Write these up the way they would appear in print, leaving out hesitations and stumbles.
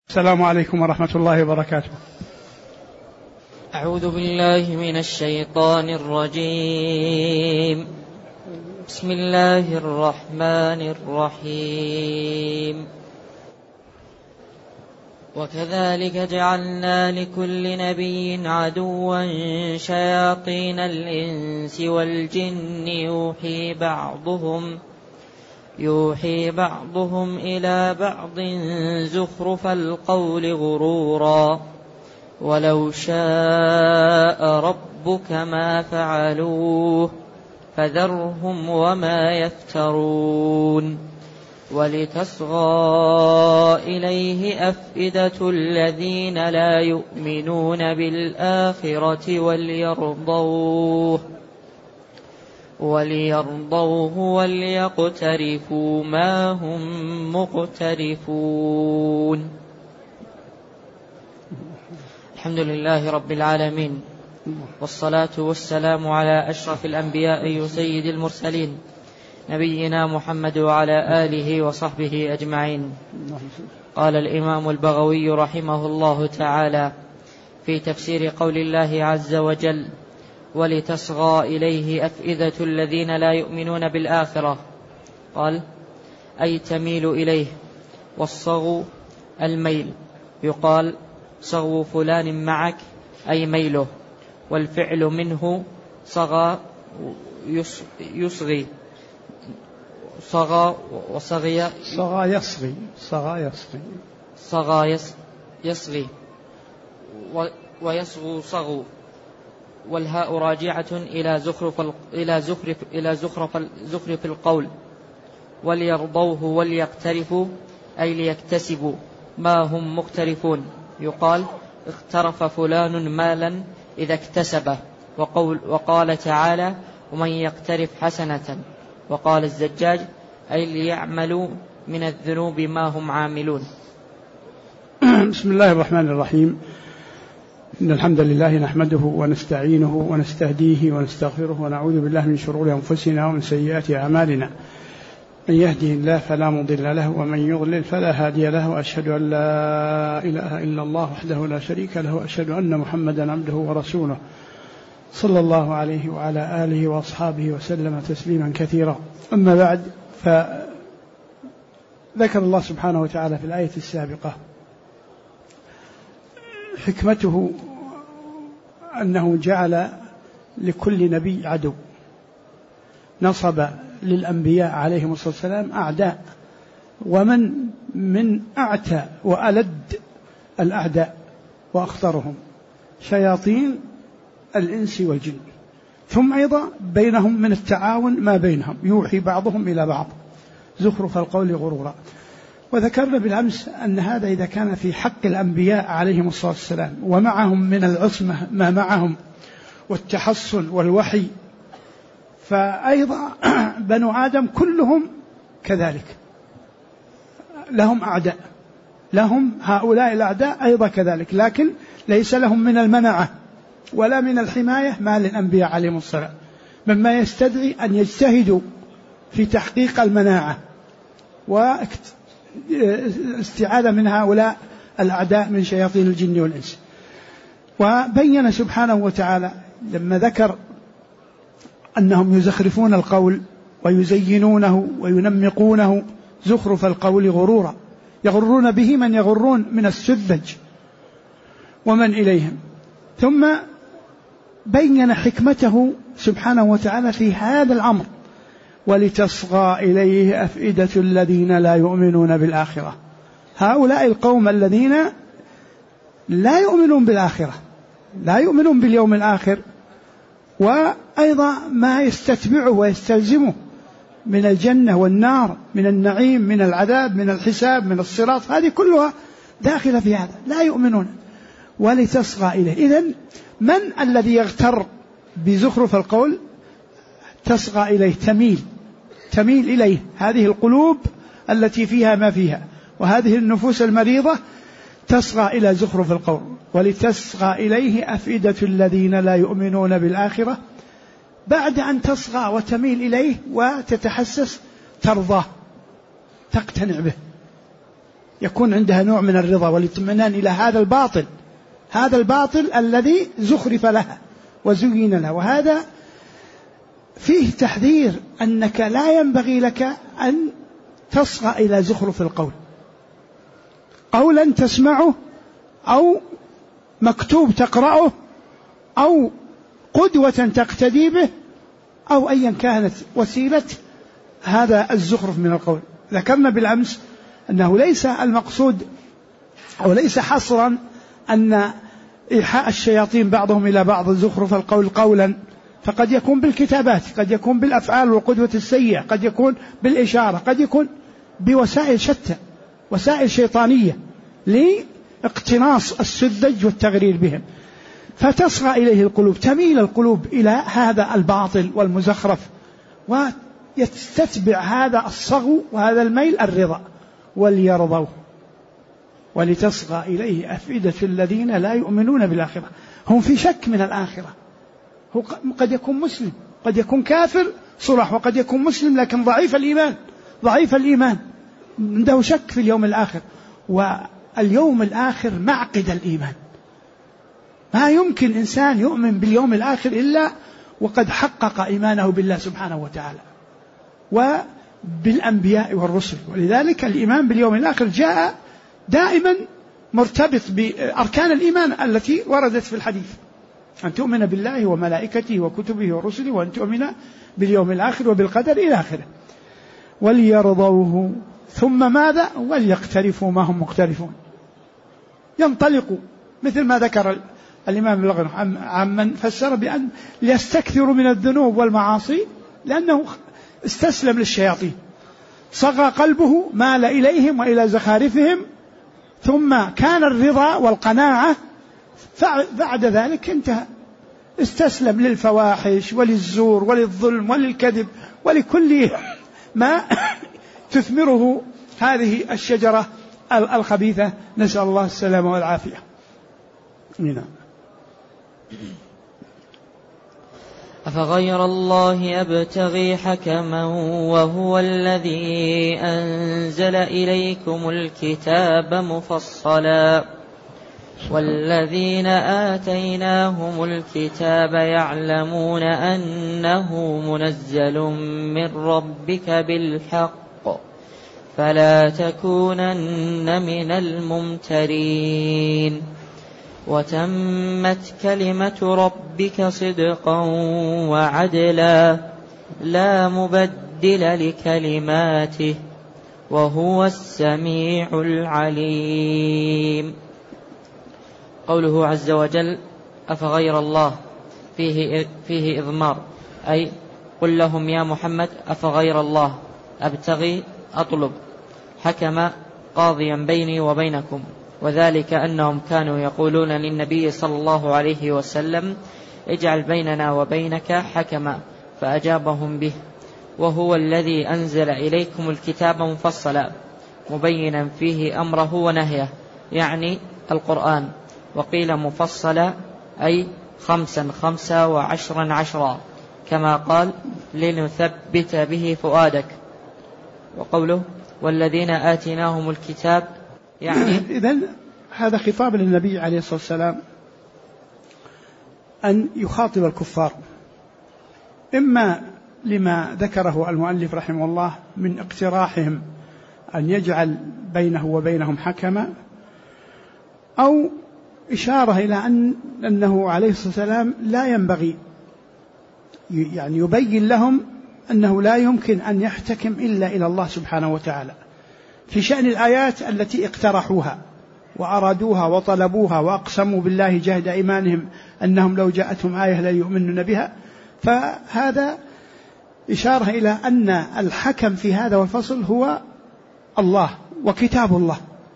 السلام عليكم ورحمة الله وبركاته. أعوذ بالله من الشيطان الرجيم. بسم الله الرحمن الرحيم. وكذلك جعلنا لكل نبي عدوا شياطين الإنس والجن يوحي بعضهم إلى بعض زخرف القول غرورا ولو شاء ربك ما فعلوه فذرهم وما يفترون ولتصغى إليه أفئدة الذين لا يؤمنون بالآخرة وليرضوه وليقترفوا ما هم مقترفون. الحمد لله رب العالمين، والصلاة والسلام على أشرف الأنبياء وسيد المرسلين نبينا محمد وعلى آله وصحبه أجمعين. قال الإمام البغوي رحمه الله تعالى في تفسير قول الله عز وجل: ولتصغى إليه أفئدة الذين لا يؤمنون بالآخرة، قال: أي تميل إليه. والصغو الميل، يقال صغو فلان معك أي ميله، والفعل منه صغى يصغي، صغى وصغي يصغي ويصغو صغو، والهاء راجعة إلى زخرف القول. وليرضوه وليقترفوا أي ليكتسبوا ما هم مقترفون، يقال اقترف فلان مالا إذا اكتسبه. وقال تعالى: ومن يقترف حسنة. وقال الزجاج: أي ليعملوا من الذنوب ما هم عاملون. بسم الله الرحمن الرحيم. إن الحمد لله نحمده ونستعينه ونستهديه ونستغفره ونعوذ بالله من شرور أنفسنا ومن سيئات أعمالنا. من يهده الله فلا مضل له ومن يضلل فلا هادي له، وأشهد أن لا إله إلا الله وحده لا شريك له، وأشهد أن محمدا عبده ورسوله صلى الله عليه وعلى آله وأصحابه وسلم تسليما كثيرا. أما بعد، فذكر الله سبحانه وتعالى في الآية السابقة حكمته أنه جعل لكل نبي عدو، نصب للأنبياء عليهم الصلاة والسلام أعداء، ومن أعتى وألد الأعداء وأخطرهم شياطين الإنس والجن. ثم أيضا بينهم من التعاون ما بينهم، يوحي بعضهم إلى بعض زخرف القول غرورا. وذكرنا بالأمس أن هذا إذا كان في حق الأنبياء عليهم الصلاة والسلام ومعهم من العصمة ما معهم والتحصن والوحي، فأيضا بنو آدم كلهم كذلك لهم أعداء، لهم هؤلاء الأعداء أيضا كذلك، لكن ليس لهم من المنعة ولا من الحماية ما للأنبياء عليهم الصلاة، مما يستدعي أن يجتهدوا في تحقيق المناعة واستعاذة من هؤلاء الأعداء من شياطين الجن والإنس. وبين سبحانه وتعالى لما ذكر أنهم يزخرفون القول ويزينونه وينمقونه زخرف القول غرورا، يغرون به من يغرون من السذج ومن إليهم. ثم بين حكمته سبحانه وتعالى في هذا الأمر: ولتصغى إليه أفئدة الذين لا يؤمنون بالآخرة. هؤلاء القوم الذين لا يؤمنون بالآخرة، لا يؤمنون باليوم الآخر، وأيضا ما يستتبعه ويستلزمه من الجنة والنار، من النعيم، من العذاب، من الحساب، من الصراط، هذه كلها داخلة في هذا، لا يؤمنون. ولتصغى إليه، إذن من الذي يغتر بزخرف القول؟ تصغى إليه، تميل إليه هذه القلوب التي فيها ما فيها، وهذه النفوس المريضة تصغى إلى زخرف القول. ولتصغى إليه أفئدة الذين لا يؤمنون بالآخرة، بعد أن تصغى وتميل إليه وتتحسس ترضاه، تقتنع به، يكون عندها نوع من الرضا والاطمئنان إلى هذا الباطل الذي زخرف لها وزين لها. وهذا فيه تحذير أنك لا ينبغي لك أن تصغى إلى زخرف القول، قولا تسمعه أو مكتوب تقرأه أو قدوة تقتدي به أو أيا كانت وسيلة هذا الزخرف من القول. ذكرنا بالأمس أنه ليس المقصود أو ليس حصرا أن إيحاء الشياطين بعضهم إلى بعض زخرف القول قولا، فقد يكون بالكتابات، قد يكون بالأفعال والقدوة السيئة، قد يكون بالإشارة، قد يكون بوسائل شتى، وسائل شيطانية لاقتناص السذج والتغرير بهم، فتصغى إليه القلوب، تميل القلوب إلى هذا الباطل والمزخرف، ويستتبع هذا الصغو وهذا الميل الرضا. وليرضوه ولتصغى إليه أفئدة الذين لا يؤمنون بالآخرة. هم في شك من الآخرة، هو قد يكون مسلم، قد يكون كافر صلح، وقد يكون مسلم لكن ضعيف الإيمان، عنده شك في اليوم الآخر. واليوم الآخر معقد الإيمان، ما يمكن إنسان يؤمن باليوم الآخر إلا وقد حقق إيمانه بالله سبحانه وتعالى وبالأنبياء والرسل. ولذلك الإيمان باليوم الآخر جاء دائما مرتبط بأركان الإيمان التي وردت في الحديث: أن تؤمن بالله وملائكته وكتبه ورسله، وأن تؤمن باليوم الآخر وبالقدر إلى آخره. وليرضوه ثم ماذا؟ وليقترفوا ما هم مقترفون، ينطلقوا مثل ما ذكر الإمام البغوي عمن فسر بأن ليستكثروا من الذنوب والمعاصي لأنه استسلم للشياطين، صغى قلبه، مال إليهم وإلى زخارفهم، ثم كان الرضا والقناعة، بعد ذلك انتهى، استسلم للفواحش وللزور وللظلم وللكذب ولكل ما تثمره هذه الشجرة الخبيثة، نسأل الله السلامة والعافية. نعم. أفغير الله أبتغي حكما وهو الذي أنزل إليكم الكتاب مفصلا والذين آتيناهم الكتاب يعلمون أنه منزل من ربك بالحق فلا تكونن من الممترين وتمت كلمة ربك صدقا وعدلا لا مبدل لكلماته وهو السميع العليم. قوله عز وجل أفغير الله فيه إضمار، أي قل لهم يا محمد أفغير الله أبتغي أطلب حكم قاضيا بيني وبينكم، وذلك أنهم كانوا يقولون للنبي صلى الله عليه وسلم اجعل بيننا وبينك حكما، فأجابهم به وهو الذي أنزل إليكم الكتاب مفصلا مبينا فيه أمره ونهيه، يعني القرآن. وقيل مفصلا أي 5 5 و10 10 كما قال لنثبت به فؤادك. وقوله والذين آتيناهم الكتاب يعني إذن هذا خطاب للنبي عليه الصلاة والسلام أن يخاطب الكفار، إما لما ذكره المؤلف رحمه الله من اقتراحهم أن يجعل بينه وبينهم حكما، أو إشارة إلى أنه عليه الصلاة والسلام لا ينبغي، يعني يبين لهم أنه لا يمكن أن يحتكم إلا إلى الله سبحانه وتعالى في شأن الآيات التي اقترحوها وأرادوها وطلبوها وأقسموا بالله جهد إيمانهم أنهم لو جاءتهم آية لا يؤمنون بها. فهذا إشارة إلى أن الحكم في هذا والفصل هو الله وكتاب الله.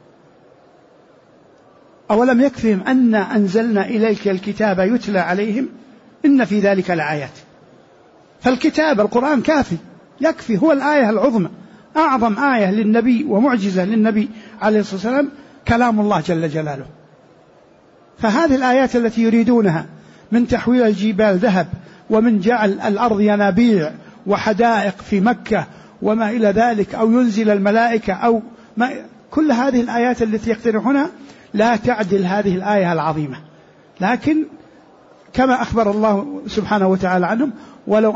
أولم يكفهم أن أنزلنا إليك الكتاب يتلى عليهم إن في ذلك لآيات. فالكتاب القرآن كافي يكفي، هو الآية العظمى، أعظم آية للنبي ومعجزة للنبي عليه الصلاة والسلام كلام الله جل جلاله. فهذه الآيات التي يريدونها من تحويل الجبال ذهب ومن جعل الأرض ينابيع وحدائق في مكة وما إلى ذلك، أو ينزل الملائكة، أو ما، كل هذه الآيات التي يقترحونها لا تعدل هذه الآية العظيمة، لكن كما أخبر الله سبحانه وتعالى عنهم ولو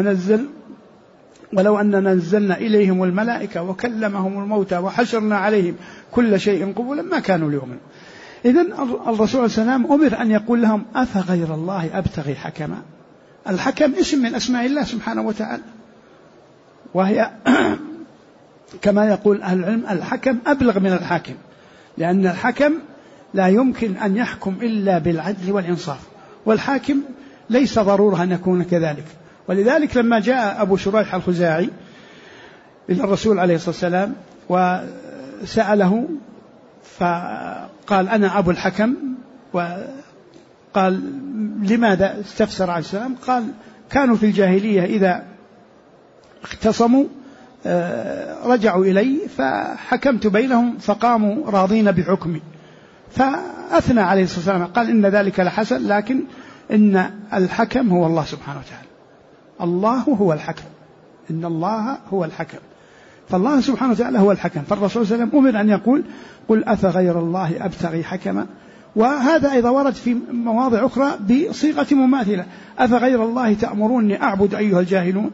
أننا نزلنا إليهم الملائكة وكلمهم الموتى وحشرنا عليهم كل شيء قبلا ما كانوا ليؤمنوا. إذن الرسول صلى الله عليه وسلم أمر أن يقول لهم أفغير الله أبتغي حكما. الحكم اسم من أسماء الله سبحانه وتعالى، وهي كما يقول أهل العلم الحكم أبلغ من الحاكم، لأن الحكم لا يمكن أن يحكم إلا بالعدل والإنصاف، والحاكم ليس ضرورة أن يكون كذلك. ولذلك لما جاء أبو شريح الخزاعي إلى الرسول عليه الصلاة والسلام وسأله فقال أنا أبو الحكم، وقال لماذا استفسر عليه السلام؟ قال كانوا في الجاهلية إذا اختصموا رجعوا إلي فحكمت بينهم فقاموا راضين بحكمي. فأثنى عليه الصلاة والسلام قال إن ذلك لحسن، لكن إن الحكم هو الله سبحانه وتعالى. الله هو الحكم، إن الله هو الحكم، فالله سبحانه وتعالى هو الحكم. فالرسول صلى الله عليه وسلم أمر أن يقول قل أفغير الله أبتغي حكما. وهذا أيضا ورد في مواضع أخرى بصيغة مماثلة، أفغير الله تأمروني أعبد أيها الجاهلون،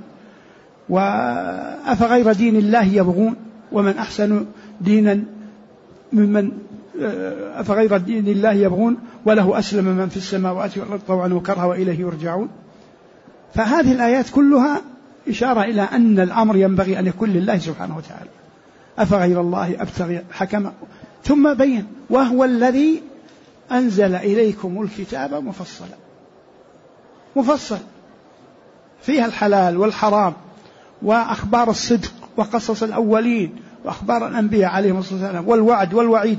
وأفغير دين الله يبغون ومن أحسن دينا ممن أفغير دين الله يبغون وله أسلم من في السماوات والأرض طوعا وكرها وإليه يرجعون. فهذه الآيات كلها إشارة إلى أن الأمر ينبغي أن يكون لله سبحانه وتعالى. أفغير الله أبتغي حكما، ثم بين وهو الذي أنزل إليكم الكتاب مفصل فيها الحلال والحرام وأخبار الصدق وقصص الأولين وأخبار الأنبياء عليهم الصلاة والسلام والوعد والوعيد.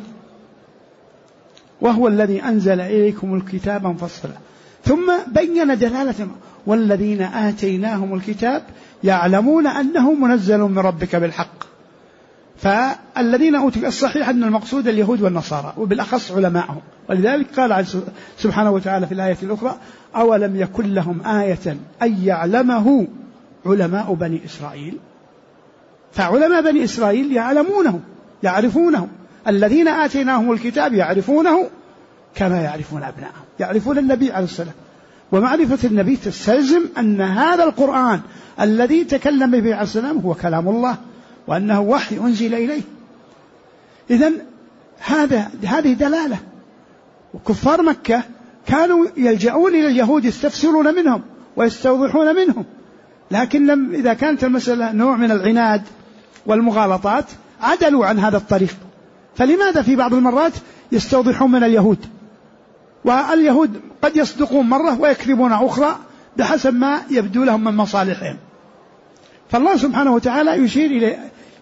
وهو الذي أنزل إليكم الكتاب مفصلا، ثم بين دلالة والذين آتيناهم الكتاب يعلمون أنه منزل من ربك بالحق. فالذين أوتوا الصحيح أن المقصود اليهود والنصارى وبالأخص علماءهم، ولذلك قال سبحانه وتعالى في الآية الأخرى أولم يكن لهم آية أن يعلمه علماء بني إسرائيل. فعلماء بني إسرائيل يعرفونه، الذين آتيناهم الكتاب يعرفونه كما يعرفون أبنائهم، يعرفون النبي عليه السلام. ومعرفة النبي تستلزم أن هذا القرآن الذي تكلم به عليه السلام هو كلام الله، وأنه وحي أنزل إليه. إذن هذه دلالة. وكفار مكة كانوا يلجؤون إلى اليهود يستفسرون منهم ويستوضحون منهم، لكن إذا كانت المسألة نوع من العناد والمغالطات عدلوا عن هذا الطريق. فلماذا في بعض المرات يستوضحون من اليهود، واليهود قد يصدقون مرة ويكذبون أخرى بحسب ما يبدو لهم من مصالحهم. فالله سبحانه وتعالى يشير إلى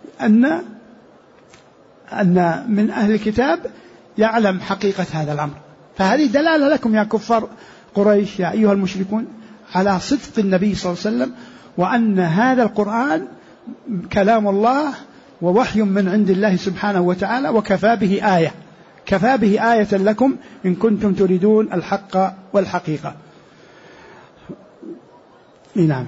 أن من أهل الكتاب يعلم حقيقة هذا الأمر. فهذه دلالة لكم يا كفار قريش يا أيها المشركون على صدق النبي صلى الله عليه وسلم، وأن هذا القرآن كلام الله ووحي من عند الله سبحانه وتعالى، وكفى به آية لكم إن كنتم تريدون الحق والحقيقة. نعم.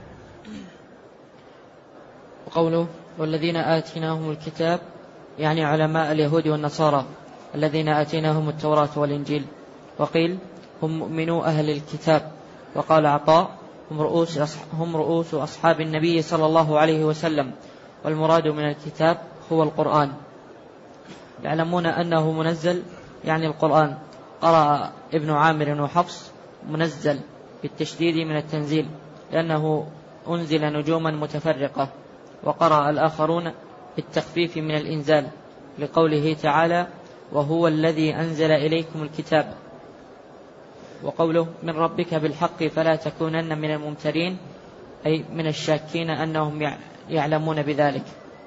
وقوله والذين آتيناهم الكتاب يعني علماء اليهود والنصارى الذين آتيناهم التوراة والإنجيل. وقيل هم مؤمنو أهل الكتاب. وقال عطاء هم رؤوس أصحاب النبي صلى الله عليه وسلم، والمراد من الكتاب هو القرآن. يعلمون أنه منزل يعني القرآن. قرأ ابن عامر وحفص منزل بالتشديد من التنزيل لأنه أنزل نجوما متفرقة، وقرأ الآخرون بالتخفيف من الإنزال لقوله تعالى وهو الذي أنزل إليكم الكتاب. وقوله من ربك بالحق فلا تكونن من الممترين أي من الشاكين أنهم يعلمون بذلك.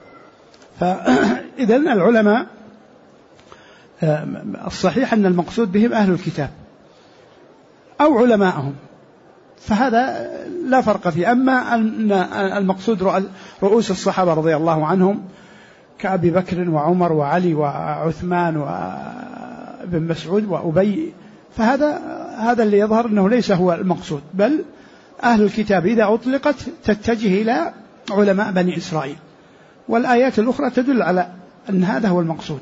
فإذا العلماء الصحيح أن المقصود بهم أهل الكتاب أو علماءهم، فهذا لا فرق فيه. أما أن المقصود رؤوس الصحابة رضي الله عنهم كأبي بكر وعمر وعلي وعثمان وابن مسعود وأبي، فهذا اللي يظهر أنه ليس هو المقصود، بل أهل الكتاب إذا أطلقت تتجه إلى علماء بني إسرائيل. والآيات الأخرى تدل على أن هذا هو المقصود.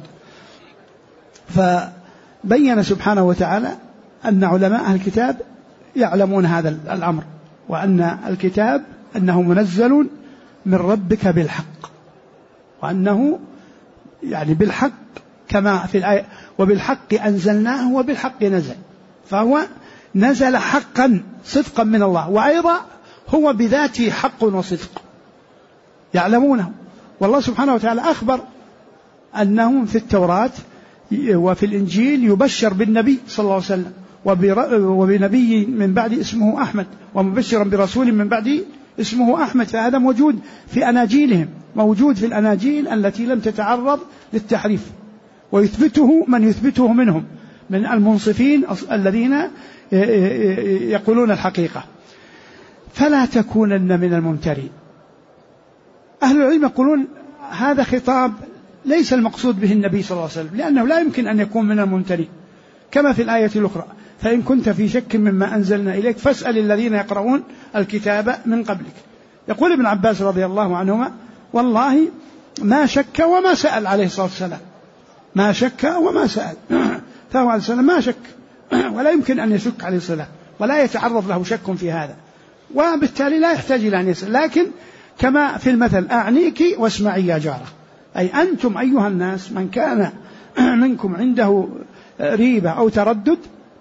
فبين سبحانه وتعالى أن علماء أهل الكتاب يعلمون هذا الأمر، وأن الكتاب أنه منزل من ربك بالحق، وأنه يعني بالحق كما في الآية وبالحق أنزلناه وبالحق نزل، فهو نزل حقا صدقا من الله، وأيضا هو بذاته حق وصدق يعلمونه. والله سبحانه وتعالى أخبر أنهم في التوراة وفي الإنجيل يبشر بالنبي صلى الله عليه وسلم وبنبي من بعد اسمه أحمد، ومبشرا برسول من بعد اسمه أحمد، فهذا موجود في أناجيلهم، موجود في الأناجيل التي لم تتعرض للتحريف، ويثبته من يثبته منهم من المنصفين الذين يقولون الحقيقة. فلا تكونن من الممترين. أهل العلم يقولون هذا خطاب ليس المقصود به النبي صلى الله عليه وسلم، لأنه لا يمكن أن يكون من الممترين، كما في الآية الأخرى فإن كنت في شك مما أنزلنا إليك فاسأل الذين يقرؤون الكتاب من قبلك. يقول ابن عباس رضي الله عنهما والله ما شك وما سأل عليه الصلاة والسلام، ما شك وما سأل، فهو عليه السلام ما شك ولا يمكن أن يشك عليه السلام، ولا يتعرض له شك في هذا، وبالتالي لا يحتاج إلى أن يسأل. لكن كما في المثل أعنيك واسمعي يا جارة، أي أنتم أيها الناس من كان منكم عنده ريبة أو تردد،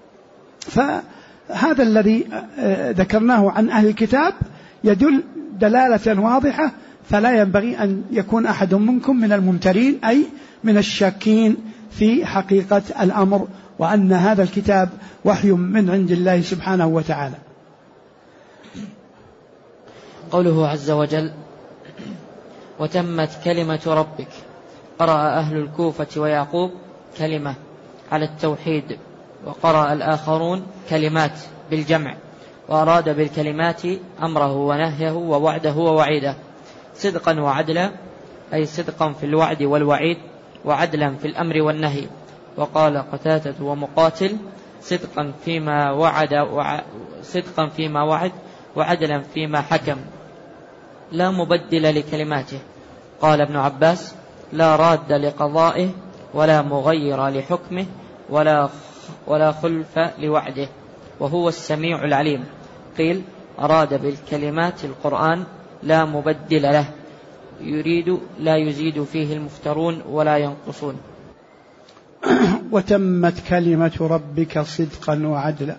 فهذا الذي ذكرناه عن أهل الكتاب يدل دلالة واضحة، فلا ينبغي أن يكون أحد منكم من الممترين، أي من الشاكين في حقيقة الأمر، وأن هذا الكتاب وحي من عند الله سبحانه وتعالى. قوله عز وجل وتمت كلمة ربك، قرأ أهل الكوفة ويعقوب كلمة على التوحيد، وقرأ الآخرون كلمات بالجمع، وأراد بالكلمات أمره ونهيه ووعده ووعيده، صدقا وعدلا، أي صدقا في الوعد والوعيد، وعدلا في الأمر والنهي. وقال قتادة ومقاتل صدقا فيما وعد وعدلا فيما حكم، لا مبدل لكلماته. قال ابن عباس لا راد لقضائه ولا مغير لحكمه ولا خلف لوعده، وهو السميع العليم. قيل أراد بالكلمات القرآن لا مبدل له، يريد لا يزيد فيه المفترون ولا ينقصون. وتمت كلمة ربك صدقا وعدلا،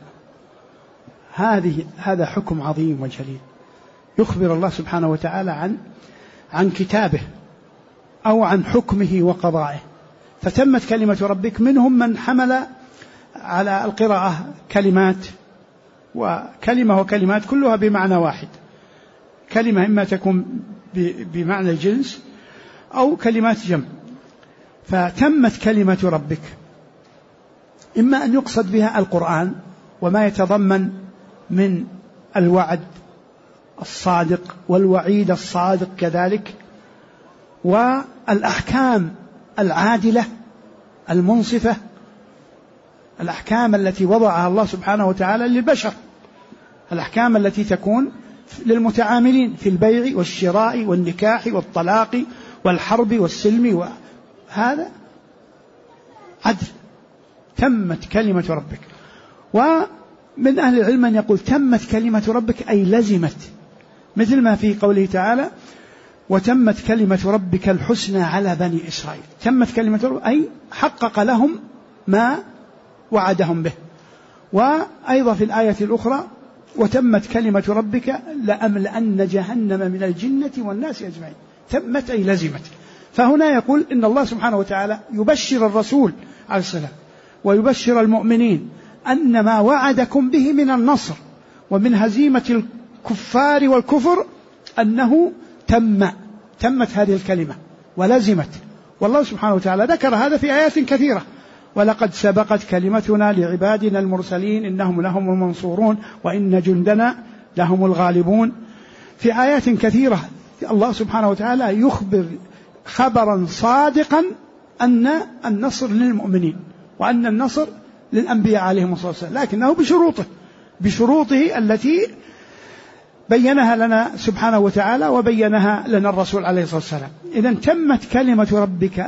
هذا حكم عظيم وجليل، يخبر الله سبحانه وتعالى عن كتابه أو عن حكمه وقضائه. فتمت كلمة ربك، منهم من حمل على القراءة كلمات، وكلمة وكلمات كلها بمعنى واحد، كلمة إما تكون بمعنى الجنس أو كلمات جمع. فتمت كلمة ربك إما أن يقصد بها القرآن وما يتضمن من الوعد الصادق والوعيد الصادق كذلك، والأحكام العادلة المنصفة، الأحكام التي وضعها الله سبحانه وتعالى للبشر، الأحكام التي تكون للمتعاملين في البيع والشراء والنكاح والطلاق والحرب والسلم، وهذا عدل. تمت كلمة ربك. ومن أهل العلم من يقول تمت كلمة ربك أي لزمت، مثل ما في قوله تعالى وتمت كلمة ربك الحسنى على بني إسرائيل. تمت كلمة ربك أي حقق لهم ما وعدهم به. وأيضا في الآية الأخرى وتمت كلمة ربك لأملأن جهنم من الجنة والناس أجمعين. تمت أي لزمت. فهنا يقول إن الله سبحانه وتعالى يبشر الرسول عليه السلام ويبشر المؤمنين أن ما وعدكم به من النصر ومن هزيمة الكفار والكفر أنه تمت هذه الكلمة ولزمت. والله سبحانه وتعالى ذكر هذا في آيات كثيرة، ولقد سبقت كلمتنا لعبادنا المرسلين إنهم لهم المنصورون وإن جندنا لهم الغالبون. في آيات كثيرة الله سبحانه وتعالى يخبر خبرا صادقا أن النصر للمؤمنين وأن النصر للأنبياء عليهم الصلاة والسلام، لكنه بشروطه التي بينها لنا سبحانه وتعالى وبينها لنا الرسول عليه الصلاة والسلام. إذن تمت كلمة ربك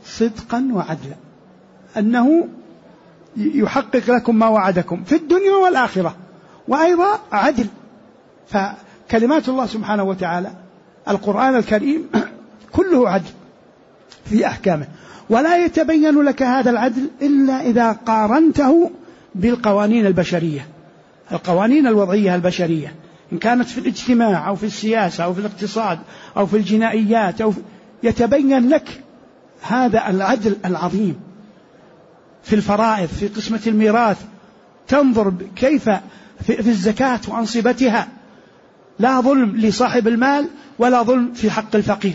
صدقا وعدلا، أنه يحقق لكم ما وعدكم في الدنيا والآخرة، وأيضا عدل. فكلمات الله سبحانه وتعالى القرآن الكريم كله عدل في أحكامه، ولا يتبين لك هذا العدل إلا إذا قارنته بالقوانين البشرية، القوانين الوضعية البشرية، إن كانت في الاجتماع أو في السياسة أو في الاقتصاد أو في الجنائيات يتبين لك هذا العدل العظيم. في الفرائض، في قسمة الميراث، تنظر كيف في الزكاة وأنصبتها، لا ظلم لصاحب المال ولا ظلم في حق الفقير.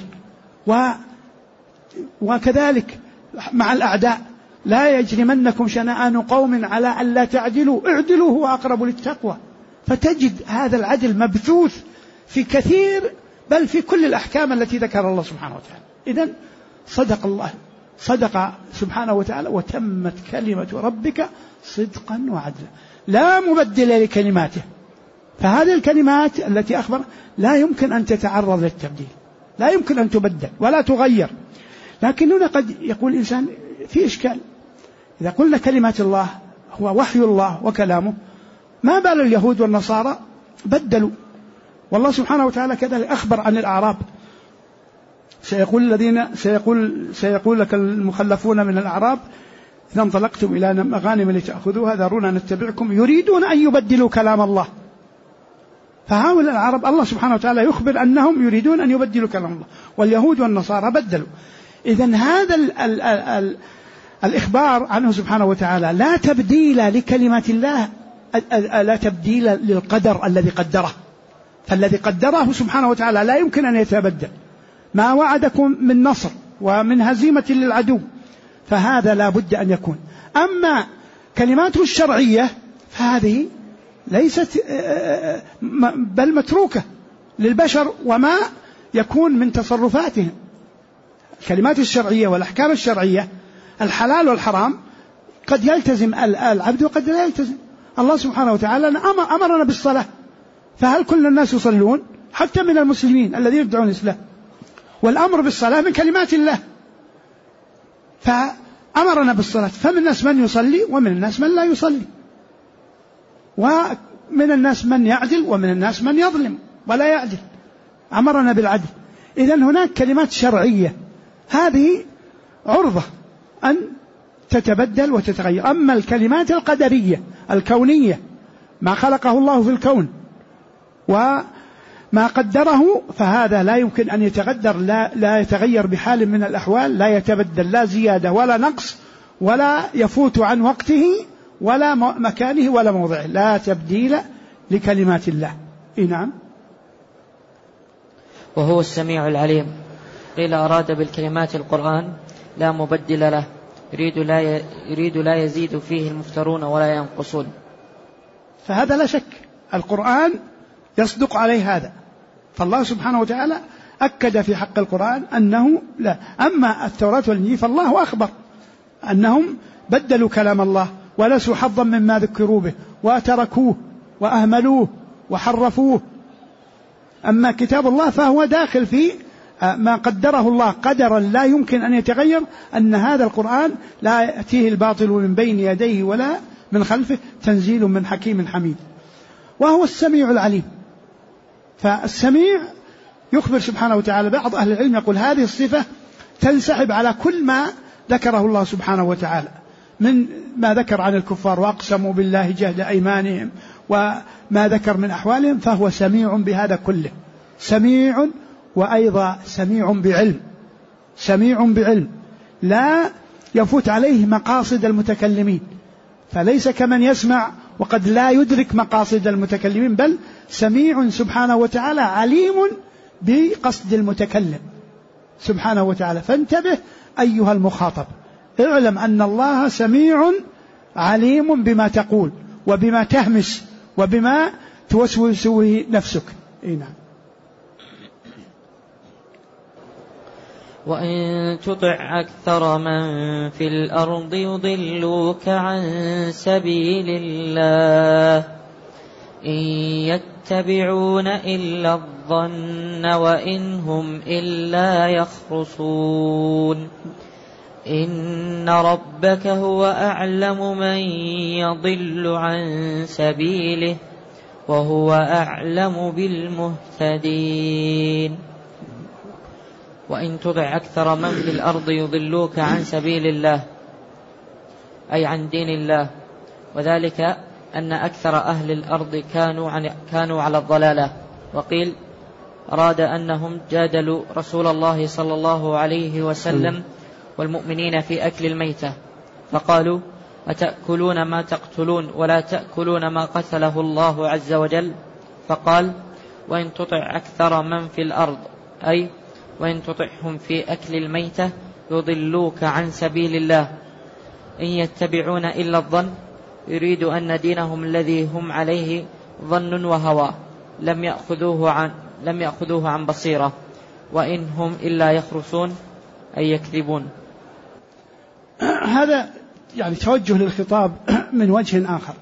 وكذلك مع الأعداء، لا يجرمنكم شنآن قوم على ألا تعدلوا اعدلوا هو أقرب للتقوى. فتجد هذا العدل مبثوث في كثير، بل في كل الأحكام التي ذكر الله سبحانه وتعالى. إذن صدق الله، صدق سبحانه وتعالى، وتمت كلمة ربك صدقا وعدلا، لا مبدل لكلماته. فهذه الكلمات التي أخبر لا يمكن أن تتعرض للتبديل، لا يمكن أن تبدل ولا تغير. لكن هنا قد يقول الإنسان في إشكال، إذا قلنا كلمات الله هو وحي الله وكلامه، ما بال اليهود والنصارى بدلوا؟ والله سبحانه وتعالى كذلك أخبر عن الأعراب، سيقول لك المخلفون من الأعراب إذا انطلقتم إلى مغانم لتأخذوها ذرونا نتبعكم يريدون أن يبدلوا كلام الله. فهؤلاء العرب الله سبحانه وتعالى يخبر أنهم يريدون أن يبدلوا كلام الله، واليهود والنصارى بدلوا. إذن هذا الإخبار عنه سبحانه وتعالى لا تبديل لكلمات الله، لا تبديل للقدر الذي قدره، فالذي قدره سبحانه وتعالى لا يمكن أن يتبدل. ما وعدكم من نصر ومن هزيمة للعدو فهذا لا بد أن يكون. أما كلماته الشرعية فهذه ليست بل متروكة للبشر وما يكون من تصرفاتهم. الكلمات الشرعية والأحكام الشرعية الحلال والحرام قد يلتزم العبد وقد لا يلتزم. الله سبحانه وتعالى أمرنا بالصلاة، فهل كل الناس يصلون؟ حتى من المسلمين الذين يدعون الإسلام، والأمر بالصلاة من كلمات الله، فأمرنا بالصلاة. فمن الناس من يصلي ومن الناس من لا يصلي، ومن الناس من يعدل ومن الناس من يظلم ولا يعدل. أمرنا بالعدل. إذن هناك كلمات شرعية هذه عرضة أن تتبدل وتتغير. أما الكلمات القدرية الكونية، ما خلقه الله في الكون وما قدره، فهذا لا يمكن أن يتغير، لا يتغير بحال من الأحوال، لا يتبدل، لا زيادة ولا نقص، ولا يفوت عن وقته ولا مكانه ولا موضعه، لا تبديل لكلمات الله. نعم. وهو السميع العليم. قيل أراد بالكلمات القرآن لا مبدل له، يريد لا يزيد فيه المفترون ولا ينقصون. فهذا لا شك القرآن يصدق عليه هذا، فالله سبحانه وتعالى أكد في حق القرآن أنه لا. أما التوراة والإنجيل فالله أخبر أنهم بدلوا كلام الله ونسوا حظا مما ذكروا به وتركوه وأهملوه وحرفوه. أما كتاب الله فهو داخل في ما قدره الله قدرا لا يمكن أن يتغير، أن هذا القرآن لا يأتيه الباطل من بين يديه ولا من خلفه، تنزيل من حكيم حميد. وهو السميع العليم. فالسميع يخبر سبحانه وتعالى، بعض أهل العلم يقول هذه الصفة تنسحب على كل ما ذكره الله سبحانه وتعالى من ما ذكر عن الكفار وأقسموا بالله جهد أيمانهم وما ذكر من أحوالهم، فهو سميع بهذا كله، سميع وأيضا سميع بعلم، سميع بعلم لا يفوت عليه مقاصد المتكلمين، فليس كمن يسمع وقد لا يدرك مقاصد المتكلمين، بل سميع سبحانه وتعالى عليم بقصد المتكلم سبحانه وتعالى. فانتبه أيها المخاطب، اعلم أن الله سميع عليم بما تقول وبما تهمس وبما توسوس نفسك. نعم. وإن تطع أكثر من في الأرض يضلوك عن سبيل الله إن يتبعون إلا الظن وإن هم إلا يخرصون إن ربك هو أعلم من يضل عن سبيله وهو أعلم بالمهتدين. وإن تطع أكثر من في الأرض يضلوك عن سبيل الله أي عن دين الله، وذلك أن أكثر أهل الأرض كانوا على الضلالة. وقيل أراد أنهم جادلوا رسول الله صلى الله عليه وسلم والمؤمنين في أكل الميتة، فقالوا أتأكلون ما تقتلون ولا تأكلون ما قتله الله عز وجل؟ فقال وإن تطع أكثر من في الأرض أي وإن تطعهم في أكل الميتة يضلوك عن سبيل الله إن يتبعون إلا الظن يريد أن دينهم الذي هم عليه ظن وهوى لم يأخذوه عن بصيرة وإن هم إلا يخرصون أي يكذبون. هذا يعني توجه للخطاب من وجه آخر،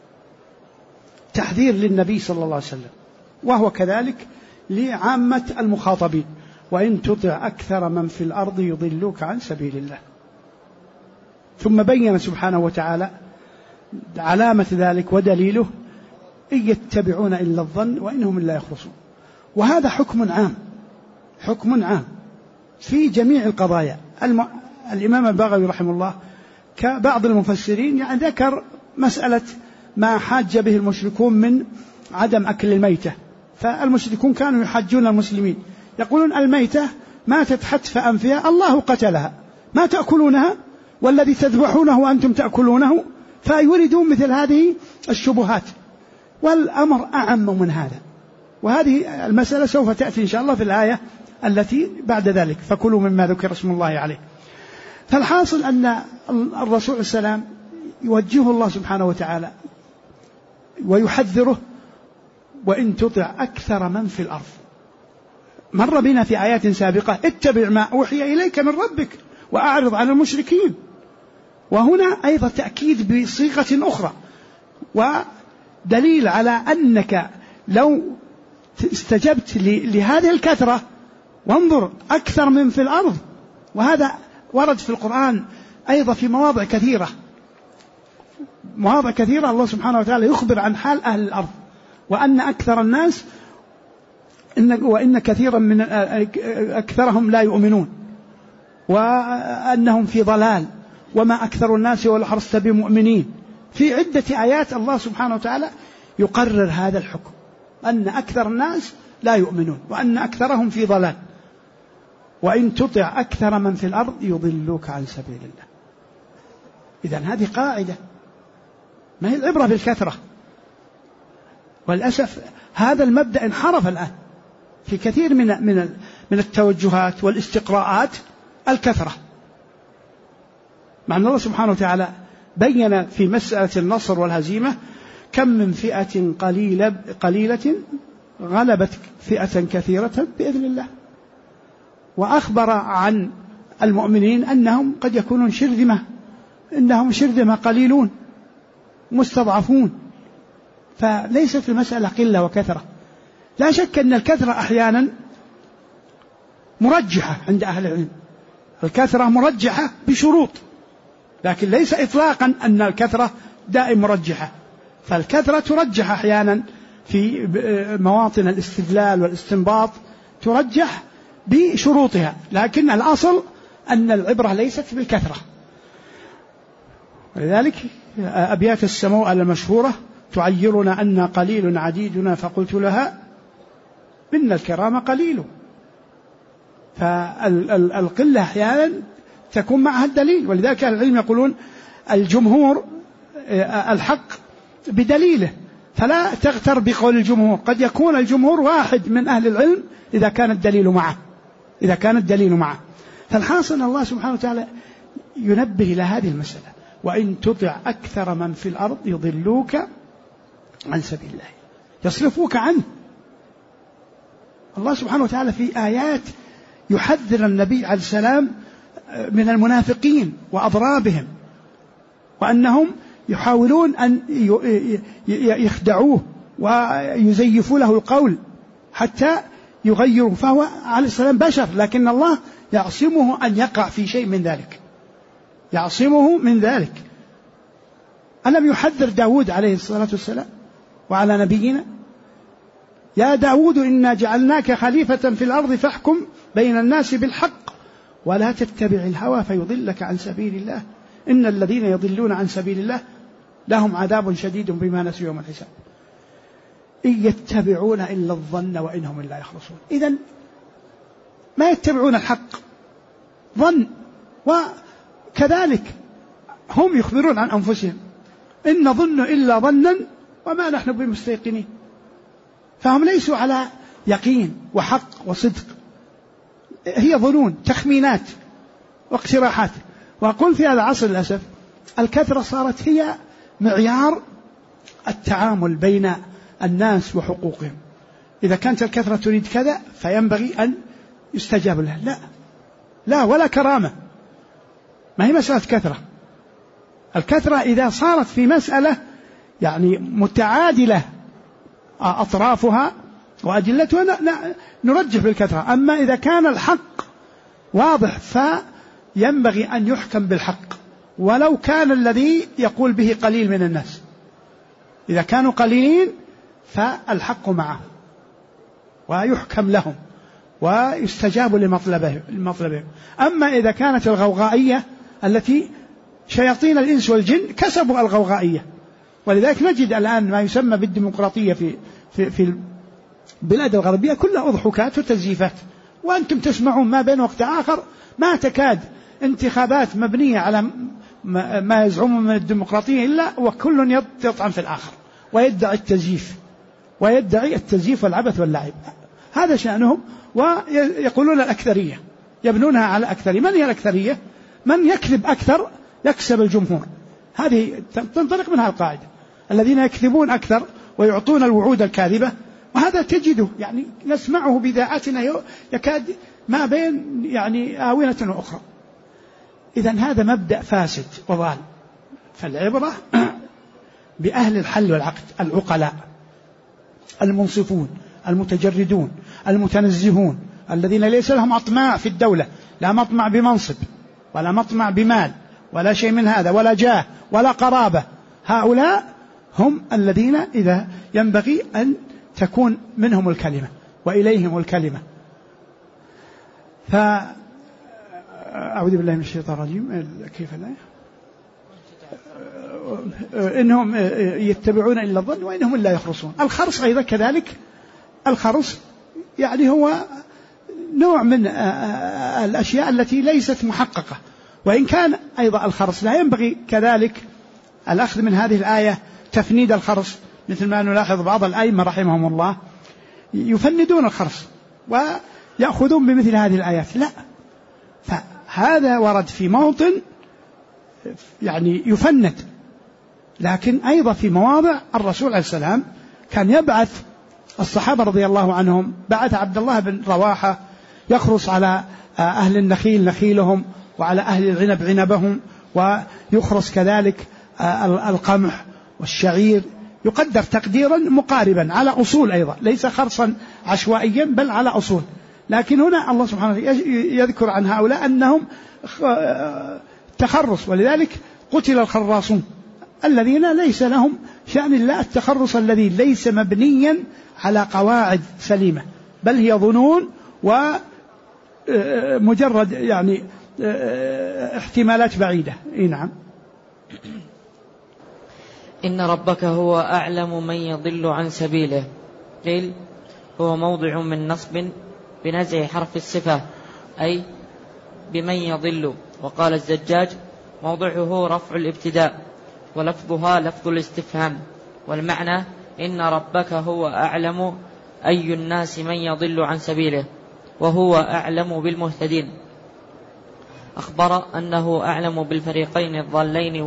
تحذير للنبي صلى الله عليه وسلم، وهو كذلك لعامة المخاطبين. وإن تطع أكثر من في الأرض يضلوك عن سبيل الله. ثم بين سبحانه وتعالى علامة ذلك ودليله إن يتبعون إلا الظن وإنهم إلا يخرصون. وهذا حكم عام في جميع القضايا. الإمام البغوي رحمه الله كبعض المفسرين يعني ذكر مسألة ما حاج به المشركون من عدم أكل الميتة، فالمشركون كانوا يحاجون المسلمين يقولون الميتة ماتت حتف أنفها الله قتلها ما تأكلونها والذي تذبحونه وأنتم تأكلونه، فيوردون مثل هذه الشبهات. والأمر أعم من هذا، وهذه المسألة سوف تأتي إن شاء الله في الآية التي بعد ذلك فكلوا مما ذكر اسم الله عليه. فالحاصل أن الرسول السلام يوجهه الله سبحانه وتعالى ويحذره وإن تطع أكثر من في الأرض. مر بنا في آيات سابقة اتبع ما أوحي إليك من ربك وأعرض عن المشركين، وهنا أيضا تأكيد بصيغة أخرى ودليل على أنك لو استجبت لهذه الكثرة وانظر أكثر من في الأرض. وهذا ورد في القرآن أيضا في مواضع كثيرة الله سبحانه وتعالى يخبر عن حال أهل الأرض، وأن أكثر الناس وإن كثيرا من أكثرهم لا يؤمنون، وأنهم في ضلال، وما أكثر الناس ولو حرصت بمؤمنين. في عدة آيات الله سبحانه وتعالى يقرر هذا الحكم، أن أكثر الناس لا يؤمنون وأن أكثرهم في ضلال. وإن تطع أكثر من في الأرض يضلوك عن سبيل الله. إذن هذه قاعدة، ما هي العبرة بالكثرة. والأسف هذا المبدأ انحرف الآن في كثير من التوجهات والاستقراءات، الكثرة، مع أن الله سبحانه وتعالى بين في مسألة النصر والهزيمة كم من فئة قليلة غلبت فئة كثيرة بإذن الله، وأخبر عن المؤمنين أنهم قد يكونون إنهم شرذمة قليلون مستضعفون. فليست المسألة قلة وكثرة. لا شك أن الكثرة أحيانا مرجحة عند أهل العلم، الكثرة مرجحة بشروط، لكن ليس إطلاقا أن الكثرة دائم مرجحة. فالكثرة ترجح أحيانا في مواطن الاستدلال والاستنباط، ترجح بشروطها، لكن الأصل أن العبرة ليست بالكثرة. ولذلك أبيات السموء المشهورة تعيرنا أن قليل عديدنا فقلت لها إن الكرام قليل. فالقلة أحيانا تكون معها الدليل، ولذلك العلم يقولون الجمهور الحق بدليله، فلا تغتر بقول الجمهور. قد يكون الجمهور واحد من أهل العلم إذا كان الدليل معه. فالحاصل الله سبحانه وتعالى ينبه إلى هذه المسألة، وإن تطع أكثر من في الأرض يضلوك عن سبيل الله، يصرفوك عنه. الله سبحانه وتعالى في آيات يحذر النبي عليه السلام من المنافقين وأضرابهم، وأنهم يحاولون أن يخدعوه ويزيفوا له القول حتى يغيروا. فهو عليه السلام بشر، لكن الله يعصمه أن يقع في شيء من ذلك. يعصمه من ذلك. ألم يحذر داود عليه الصلاة والسلام وعلى نبينا: يا داود إنا جعلناك خليفة في الأرض فاحكم بين الناس بالحق ولا تتبع الهوى فيضلك عن سبيل الله إن الذين يضلون عن سبيل الله لهم عذاب شديد بما نسوا يوم الحساب إن يتبعون إلا الظن وإنهم إلا يخرصون. إذن ما يتبعون الحق، ظن. وكذلك هم يخبرون عن أنفسهم: إن نظن إلا ظنا وما نحن بمستيقنين. فهم ليسوا على يقين وحق وصدق، هي ظنون، تخمينات واقتراحات. وأقول في هذا العصر للأسف الكثرة صارت هي معيار التعامل بين الناس وحقوقهم. إذا كانت الكثرة تريد كذا فينبغي أن يستجاب لها. لا ولا كرامة، ما هي مسألة كثرة. الكثرة إذا صارت في مسألة يعني متعادلة أطرافها وأدلتها نرجح بالكثرة. أما إذا كان الحق واضح فينبغي أن يحكم بالحق ولو كان الذي يقول به قليل من الناس. إذا كانوا قليلين فالحق معهم ويحكم لهم ويستجاب لمطلبهم. أما إذا كانت الغوغائية التي شياطين الإنس والجن كسبوا الغوغائية، ولذلك نجد الآن ما يسمى بالديمقراطية في البلاد الغربية كلها أضحكات وتزييفات. وأنتم تسمعون ما بين وقت آخر ما تكاد انتخابات مبنية على ما يزعمون من الديمقراطية إلا وكل يطعن في الآخر ويدعي التزييف والعبث واللعب. هذا شأنهم. ويقولون الأكثرية، يبنونها على أكثرية. من هي الأكثرية؟ من يكذب أكثر يكسب الجمهور. هذه تنطلق منها القاعدة: الذين يكذبون أكثر ويعطون الوعود الكاذبة. وهذا تجده يعني نسمعه بذاعتنا يكاد ما بين يعني آونة وأخرى. إذن هذا مبدأ فاسد وضال. فالعبرة بأهل الحل والعقد، العقلاء المنصفون المتجردون المتنزهون، الذين ليس لهم أطماع في الدولة، لا مطمع بمنصب ولا مطمع بمال ولا شيء من هذا ولا جاه ولا قرابة. هؤلاء هم الذين إذا ينبغي أن تكون منهم الكلمة وإليهم الكلمة. أعوذ بالله من الشيطان الرجيم. كيف لا إنهم يتبعون إلا الظن وإنهم إلا يخرصون. الخرص أيضا كذلك. الخرص يعني هو نوع من الأشياء التي ليست محققة، وإن كان أيضا الخرص لا ينبغي كذلك الأخذ من هذه الآية تفنيد الخرص، مثل ما نلاحظ بعض الأئمة رحمهم الله يفندون الخرص ويأخذون بمثل هذه الآيات. لا، فهذا ورد في موطن يعني يفند، لكن أيضا في مواضع الرسول عليه السلام كان يبعث الصحابة رضي الله عنهم. بعث عبد الله بن رواحة يخرص على أهل النخيل نخيلهم وعلى أهل العنب عنبهم، ويخرص كذلك القمح والشعير، يقدر تقديرا مقاربا على أصول أيضا، ليس خرصا عشوائيا بل على أصول. لكن هنا الله سبحانه وتعالى يذكر عن هؤلاء أنهم تخرص، ولذلك قتل الخراصون الذين ليس لهم شأن الله التخرص الذي ليس مبنيا على قواعد سليمة، بل هي ظنون ومجرد يعني احتمالات بعيدة. نعم. إن ربك هو أعلم من يضل عن سبيله. قيل هو موضع من نصب بنزع حرف الصفة أي بمن يضل. وقال الزجاج موضعه رفع الابتداء ولفظها لفظ الاستفهام، والمعنى إن ربك هو أعلم أي الناس من يضل عن سبيله وهو أعلم بالمهتدين. أخبر أنه أعلم بالفريقين الضالين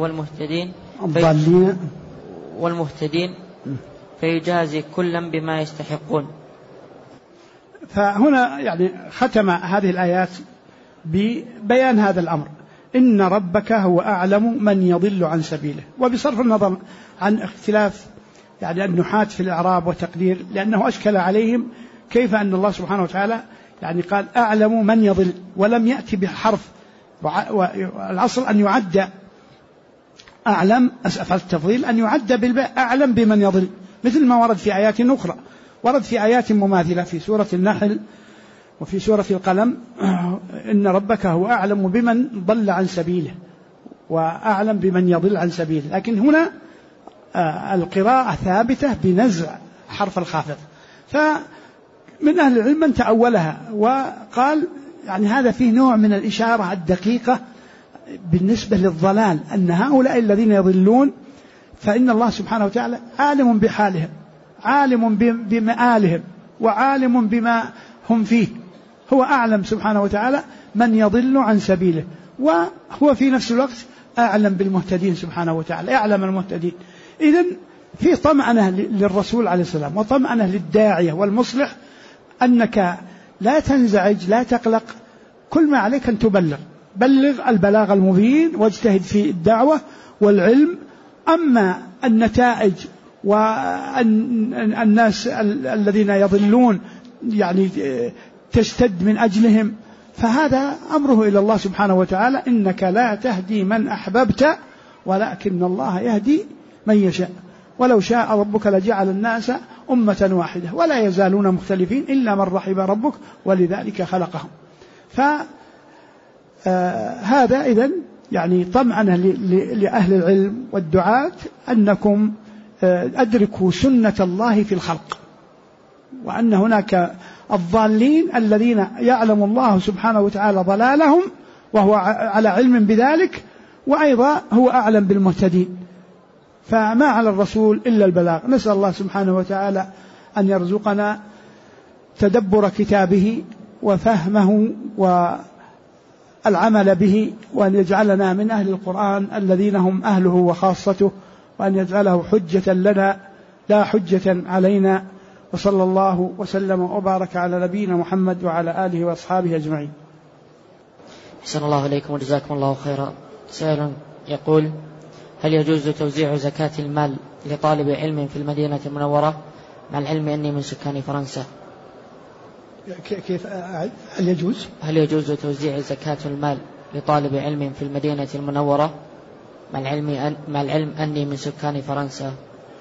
والمهتدين فيجازي كلا بما يستحقون. فهنا يعني ختم هذه الآيات ببيان هذا الأمر: إن ربك هو أعلم من يضل عن سبيله. وبصرف النظر عن اختلاف يعني النحاة في الإعراب وتقدير، لأنه أشكل عليهم كيف أن الله سبحانه وتعالى يعني قال أعلم من يضل ولم يأتي بحرف والأصل أن يعد أعلم، أفعل التفضيل، أن يعد بالباء أعلم بمن يضل، مثل ما ورد في آيات أخرى، ورد في آيات مماثلة في سورة النحل وفي سورة القلم إن ربك هو أعلم بمن ضل عن سبيله وأعلم بمن يضل عن سبيله. لكن هنا القراءة ثابتة بنزع حرف الخافض، فمن أهل العلم من تأولها وقال يعني هذا فيه نوع من الإشارة الدقيقة بالنسبة للضلال، أن هؤلاء الذين يضلون فإن الله سبحانه وتعالى عالم بحالهم، عالم بمآلهم، وعالم بما هم فيه، هو أعلم سبحانه وتعالى من يضل عن سبيله، وهو في نفس الوقت أعلم بالمهتدين سبحانه وتعالى، يعلم المهتدين. إذن في طمأنة للرسول عليه السلام وطمأنة للداعية والمصلح أنك لا تنزعج، لا تقلق، كل ما عليك أن بلغ البلاغ المبين واجتهد في الدعوة والعلم. أما النتائج والناس الذين يضلون يعني تشتد من أجلهم، فهذا أمره إلى الله سبحانه وتعالى، إنك لا تهدي من أحببت ولكن الله يهدي من يشاء، ولو شاء ربك لجعل الناس أمة واحدة ولا يزالون مختلفين إلا من رحم ربك ولذلك خلقهم. فهذا إذن يعني طمأنة لأهل العلم والدعاة أنكم أدركوا سنة الله في الخلق، وأن هناك الضالين الذين يعلم الله سبحانه وتعالى ضلالهم وهو على علم بذلك، وأيضا هو أعلم بالمهتدين، فما على الرسول إلا البلاغ. نسأل الله سبحانه وتعالى أن يرزقنا تدبر كتابه وفهمه والعمل به، وأن يجعلنا من أهل القرآن الذين هم أهله وخاصته، وأن يجعله حجة لنا لا حجة علينا. وصلى الله وسلم وبارك على نبينا محمد وعلى آله وأصحابه أجمعين. أحسن الله إليكم وجزاكم الله خيرا. سائل يقول: هل يجوز توزيع زكاة المال لطالب علم في المدينة المنورة مع العلم أني من سكان فرنسا؟ كيف هل يجوز توزيع زكاة المال لطالب علم في المدينة المنورة مع العلم أني من سكان فرنسا؟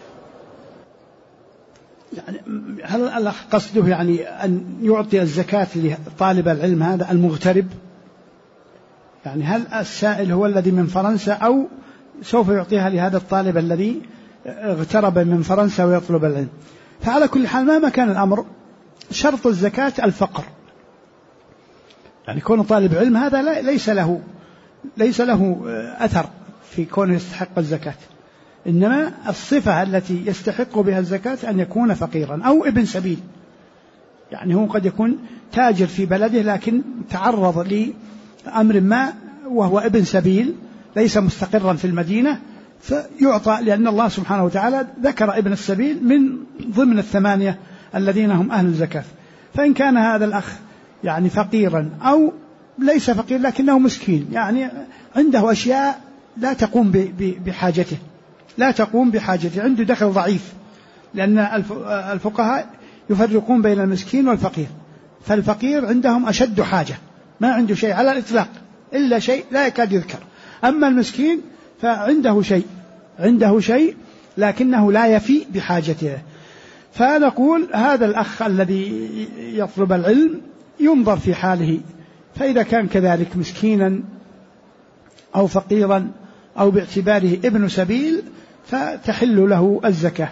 يعني هل قصده يعني أن يعطي الزكاة لطالب العلم هذا المغترب؟ يعني هل السائل هو الذي من فرنسا أو سوف يعطيها لهذا الطالب الذي اغترب من فرنسا ويطلب العلم؟ فعلى كل حال ما كان الأمر شرط الزكاة الفقر، يعني كون طالب علم هذا ليس له أثر في كونه يستحق الزكاة، إنما الصفة التي يستحق بها الزكاة أن يكون فقيرا أو ابن سبيل، يعني هو قد يكون تاجر في بلده لكن تعرض لأمر ما وهو ابن سبيل ليس مستقرا في المدينة، فيعطى، لأن الله سبحانه وتعالى ذكر ابن السبيل من ضمن 8 الذين هم أهل الزكاة. فإن كان هذا الأخ يعني فقيرا أو ليس فقير لكنه مسكين، يعني عنده أشياء لا تقوم بحاجته، عنده دخل ضعيف، لأن الفقهاء يفرقون بين المسكين والفقير، فالفقير عندهم أشد حاجة، ما عنده شيء على الإطلاق إلا شيء لا يكاد يذكر، أما المسكين فعنده شيء لكنه لا يفي بحاجته. فنقول هذا الأخ الذي يطلب العلم ينظر في حاله، فإذا كان كذلك مسكينا أو فقيرا أو باعتباره ابن سبيل فتحل له الزكاة.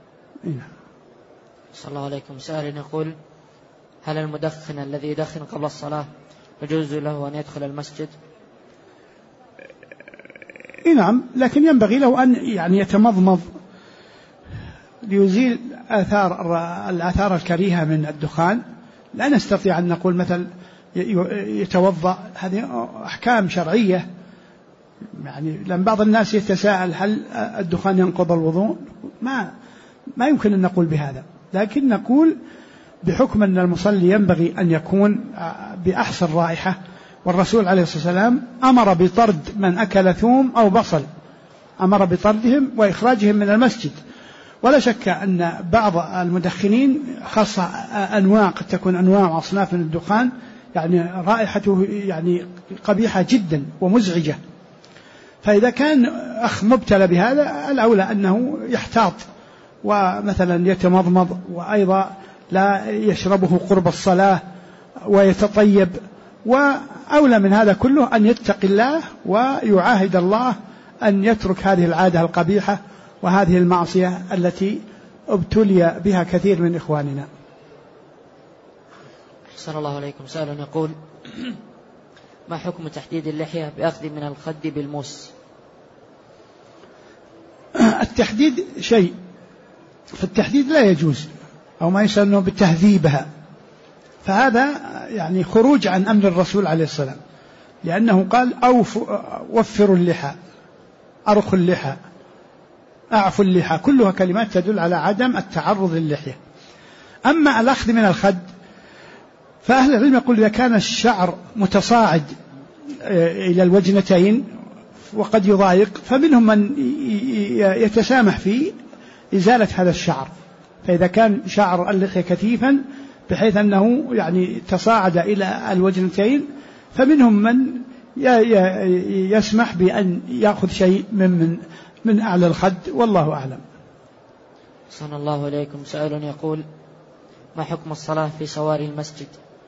صلى الله عليكم. سائل يقول: هل المدخن الذي يدخن قبل الصلاة يجوز له أن يدخل المسجد؟ نعم، لكن ينبغي له أن يعني يتمضمض ليزيل الآثار الكريهة من الدخان. لا نستطيع أن نقول مثل يتوضأ، هذه أحكام شرعية، يعني لأن بعض الناس يتساءل هل الدخان ينقض الوضوء؟ ما يمكن أن نقول بهذا، لكن نقول بحكم أن المصلي ينبغي أن يكون بأحسن رائحة، والرسول عليه الصلاة والسلام أمر بطرد من أكل ثوم أو بصل، أمر بطردهم وإخراجهم من المسجد. ولا شك أن بعض المدخنين خاصة أنواع قد تكون أنواع وأصناف من الدخان يعني رائحته يعني قبيحة جدا ومزعجة. فإذا كان أخ مبتلى بهذا الأولى أنه يحتاط ومثلا يتمضمض، وأيضا لا يشربه قرب الصلاة ويتطيب، وأولى من هذا كله أن يتقي الله ويعاهد الله أن يترك هذه العادة القبيحة وهذه المعصية التي ابتلي بها كثير من إخواننا. أحسن الله عليكم. سؤال يقول: ما حكم تحديد اللحية بأخذ من الخد بالموس؟ التحديد شيء، فالتحديد لا يجوز، أو ما يسمى بتهذيبها، فهذا يعني خروج عن أمر الرسول عليه السلام، لأنه قال: وفروا اللحى، أرخوا اللحى، أعفوا اللحى، كلها كلمات تدل على عدم التعرض للحية. أما الأخذ من الخد فأهل العلم يقول إذا كان الشعر متصاعد إلى الوجنتين وقد يضايق، فمنهم من يتسامح في إزالة هذا الشعر. فإذا كان شعر اللحية كثيفا بحيث أنه يعني تصاعد إلى الوجنتين، فمنهم من يسمح بأن يأخذ شيء من أعلى الخد، والله أعلم. صلى الله عليكم. سؤال يقول: ما حكم الصلاة في سواري المسجد؟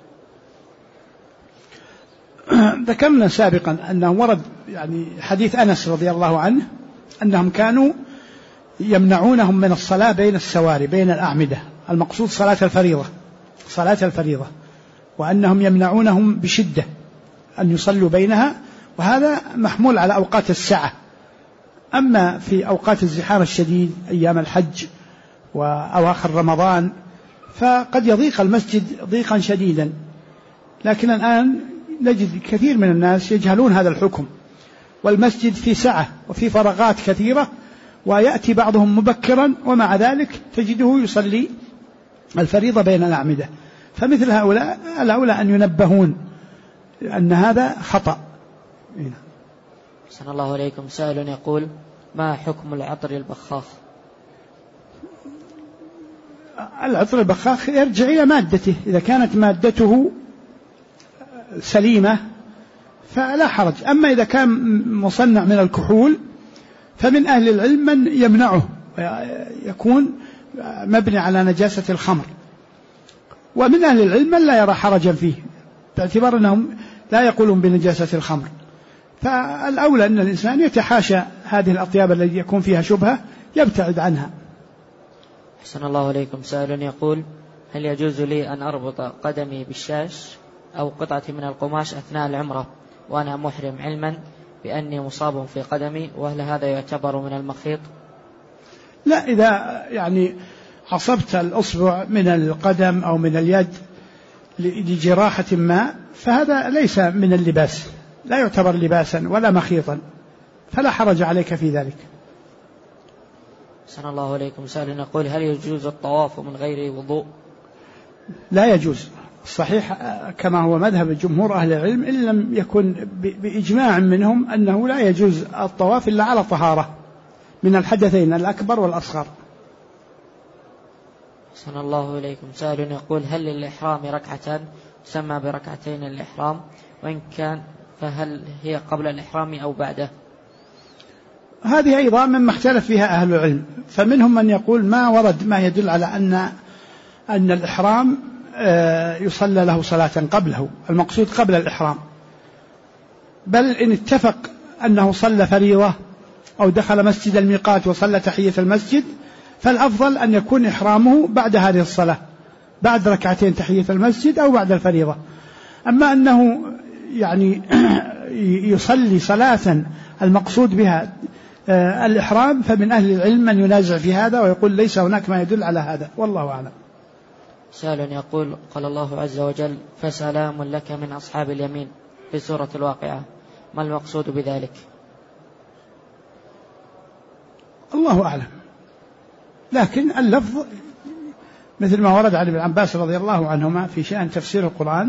ذكرنا سابقا أنه ورد يعني حديث أنس رضي الله عنه أنهم كانوا يمنعونهم من الصلاة بين السواري، بين الأعمدة، المقصود صلاة الفريضة، وأنهم يمنعونهم بشدة أن يصلوا بينها، وهذا محمول على أوقات السعة. أما في أوقات الزحام الشديد أيام الحج وأواخر رمضان فقد يضيق المسجد ضيقا شديدا، لكن الآن نجد كثير من الناس يجهلون هذا الحكم، والمسجد في سعة وفي فراغات كثيرة، ويأتي بعضهم مبكرا ومع ذلك تجده يصلي الفريضة بين الأعمدة. فمثل هؤلاء الأولى أن ينبهون أن هذا خطأ. صلى الله عليكم. سائل يقول: ما حكم العطر البخاخ؟ العطر البخاخ يرجع إلى مادته، إذا كانت مادته سليمة فلا حرج. أما إذا كان مصنع من الكحول فمن أهل العلم من يمنعه، يكون مبني على نجاسة الخمر، ومن أهل العلم من لا يرى حرجا فيه باعتبار أنهم لا يقولون بنجاسة الخمر. فالأولى أن الإنسان يتحاشى هذه الأطياب التي يكون فيها شبهة، يبتعد عنها. أحسن الله عليكم. سائل يقول: هل يجوز لي أن أربط قدمي بالشاش أو قطعة من القماش أثناء العمرة وأنا محرم، علما بأني مصاب في قدمي، وهل هذا يعتبر من المخيط؟ لا، إذا يعني عصبت الأصبع من القدم أو من اليد لجراحة ما فهذا ليس من اللباس، لا يعتبر لباسا ولا مخيطا، فلا حرج عليك في ذلك. أحسن الله عليكم. سائل يقول: هل يجوز الطواف من غير وضوء؟ لا يجوز، الصحيح كما هو مذهب جمهور أهل العلم، إن لم يكن بإجماع منهم أنه لا يجوز الطواف إلا على طهارة من الحدثين الأكبر والأصغر. أحسن الله إليكم. سائل يقول: هل للإحرام ركعتان تسمى بركعتين الإحرام؟ وإن كان فهل هي قبل الإحرام أو بعده؟ هذه أيضا مما اختلف فيها أهل العلم، فمنهم من يقول ما ورد ما يدل على أن الإحرام يصلى له صلاة قبله، المقصود قبل الإحرام، بل إن اتفق أنه صلى فريضة أو دخل مسجد الميقات وصلى تحية المسجد فالأفضل أن يكون إحرامه بعد هذه الصلاة، بعد ركعتين تحية المسجد أو بعد الفريضة. أما أنه يعني يصلي صلاة المقصود بها الإحرام فمن أهل العلم من ينازع في هذا ويقول ليس هناك ما يدل على هذا، والله أعلم. سائل يقول: قال الله عز وجل: فسلام لك من أصحاب اليمين في سورة الواقعة، ما المقصود بذلك؟ الله أعلم، لكن اللفظ مثل ما ورد عن ابن عباس رضي الله عنهما في شأن تفسير القرآن،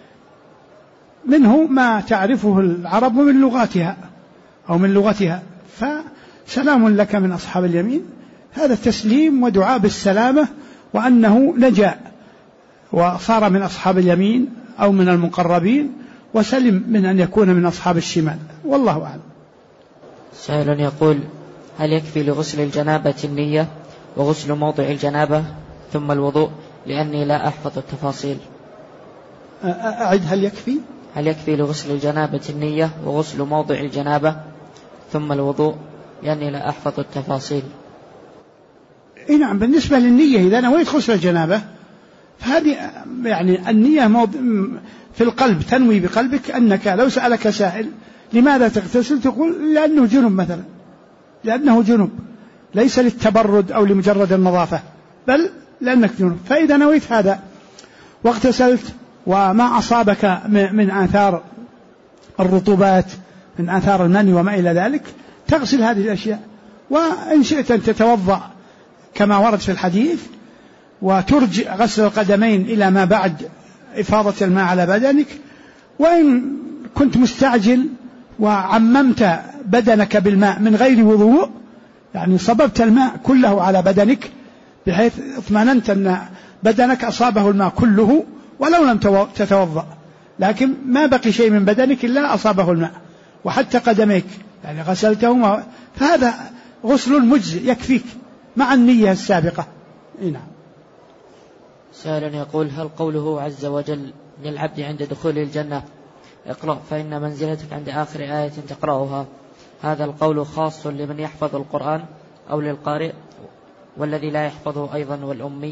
منه ما تعرفه العرب من لغاتها أو من لغتها، فسلام لك من أصحاب اليمين هذا تسليم ودعاء بالسلامة وأنه نجا وصار من أصحاب اليمين أو من المقربين، وسلم من أن يكون من أصحاب الشمال، والله أعلم. سائل يقول: هل يكفي لغسل الجنابة النية وغسل موضع الجنابة ثم الوضوء؟ لأني لا أحفظ التفاصيل. أعد: هل يكفي لغسل الجنابة النية وغسل موضع الجنابة ثم الوضوء؟ لأني لا أحفظ التفاصيل. نعم، بالنسبة للنية إذا نويت غسل الجنابة فهذه يعني النية في القلب، تنوي بقلبك أنك لو سألك سائل لماذا تغتسل تقول لأنه جنب مثلا، لأنه جنب، ليس للتبرد أو لمجرد النظافة، بل لأنك جنب. فإذا نويت هذا واغتسلت وما أصابك من آثار الرطوبات، من آثار المني وما إلى ذلك، تغسل هذه الأشياء. وإن شئت أن تتوضأ كما ورد في الحديث وترجع غسل القدمين إلى ما بعد إفاضة الماء على بدنك. وإن كنت مستعجل وعممت بدنك بالماء من غير وضوء، يعني صببت الماء كله على بدنك بحيث اطمأننت أن بدنك أصابه الماء كله ولو لم تتوضأ، لكن ما بقي شيء من بدنك إلا أصابه الماء، وحتى قدميك يعني غسلتهما، فهذا غسل مجزئ يكفيك مع النية السابقة. نعم. سائل يقول: هل قوله عز وجل للعبد عند دخول الجنة اقرأ فإن منزلتك عند آخر آية تقرأها، هذا القول خاص لمن يحفظ القرآن أو للقارئ والذي لا يحفظه أيضا والأمي؟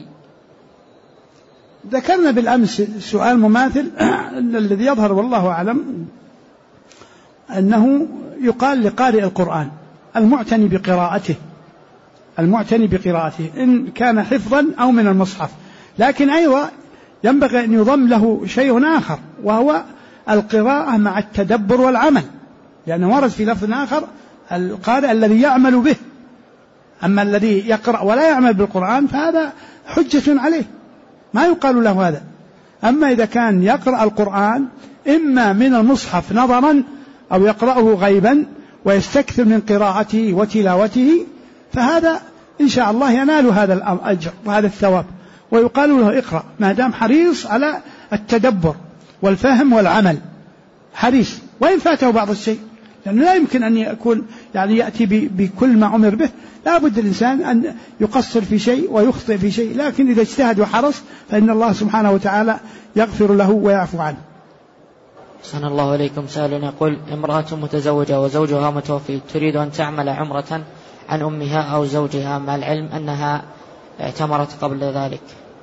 ذكرنا بالأمس سؤال مماثل أن الذي يظهر والله أعلم أنه يقال لقارئ القرآن المعتني بقراءته إن كان حفظا أو من المصحف، لكن أيضا ينبغي أن يضم له شيء آخر وهو القراءة مع التدبر والعمل، لأنه ورد في لفظ آخر القارئ الذي يعمل به. أما الذي يقرأ ولا يعمل بالقرآن فهذا حجة عليه، ما يقال له هذا. أما إذا كان يقرأ القرآن إما من المصحف نظرا أو يقرأه غيبا ويستكثر من قراءته وتلاوته، فهذا إن شاء الله ينال هذا الأجر وهذا الثواب، ويقال له اقرأ ما دام حريص على التدبر والفهم والعمل، حريص، وإن فاته بعض الشيء، لأنه لا يمكن أن يكون يعني يأتي بكل ما أمر به، لا بد الإنسان أن يقصر في شيء ويخطئ في شيء، لكن إذا اجتهد وحرص فإن الله سبحانه وتعالى يغفر له ويعفو عنه. أحسن الله إليكم. سائل يقول: امرأة متزوجة وزوجها متوفي تريد أن تعمل عمرة عن أمها أو زوجها مع العلم أنها اعتمرت قبل ذلك.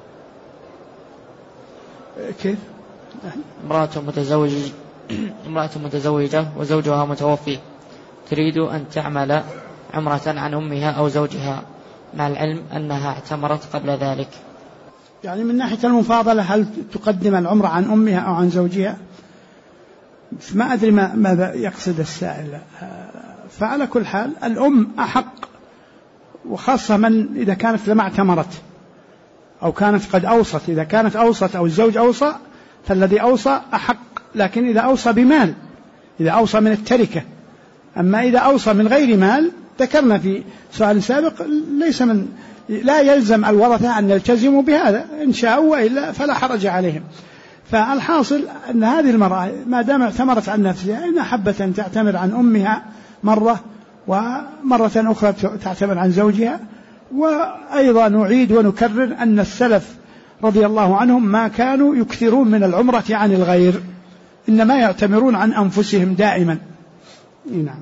كيف؟ امرأة متزوجة وزوجها متوفي تريد أن تعمل عمرة عن أمها أو زوجها مع العلم أنها اعتمرت قبل ذلك. يعني من ناحية المفاضلة هل تقدم العمرة عن أمها أو عن زوجها؟ ما أدري ماذا يقصد السائل. فعلى كل حال الأم أحق، وخاصة من إذا كانت لما اعتمرت أو كانت قد أوصت. إذا كانت أوصت أو الزوج أوصى فالذي أوصى أحق، لكن إذا أوصى بمال، إذا أوصى من التركة. أما إذا أوصى من غير مال ذكرنا في سؤال سابق لا يلزم الورثة أن يلتزموا بهذا، إن شاءوا وإلا فلا حرج عليهم. فالحاصل أن هذه المرأة ما دام اعتمرت عن نفسها، إن أحبت أن تعتمر عن أمها مرة ومرة أخرى تعتمر عن زوجها. وأيضا نعيد ونكرر أن السلف رضي الله عنهم ما كانوا يكثرون من العمرة عن الغير، إنما يعتمرون عن أنفسهم دائما. نعم.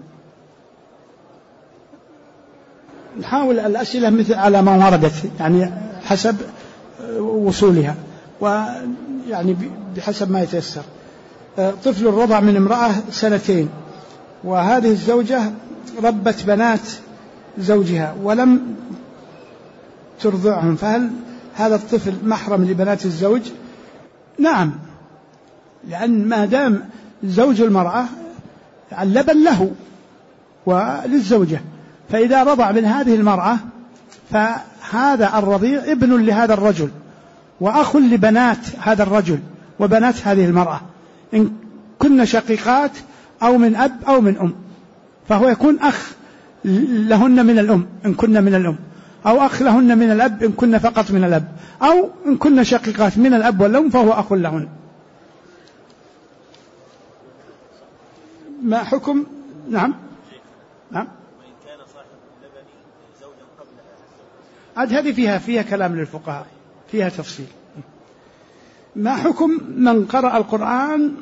نحاول الأسئلة مثل على ما وردت، يعني حسب وصولها ويعني بحسب ما يتيسر. طفل رضع من امرأة 2 سنين، وهذه الزوجة ربت بنات زوجها ولم ترضعهم، فهل هذا الطفل محرم لبنات الزوج؟ نعم، لأن ما دام زوج المرأة اللبن له وللزوجة، فإذا رضع من هذه المرأة فهذا الرضيع ابن لهذا الرجل وأخ لبنات هذا الرجل وبنات هذه المرأة، إن كن شقيقات أو من أب أو من أم، فهو يكون أخ لهن من الأم إن كن من الأم، أو أخ لهن من الأب إن كن فقط من الأب، أو إن كن شقيقات من الأب والأم فهو أخ لهن. ما حكم؟ نعم وإن كان صاحب اللبن زوجا قبلها عاد هذه فيها كلام للفقهاء، فيها تفصيل. ما حكم من قرأ القرآن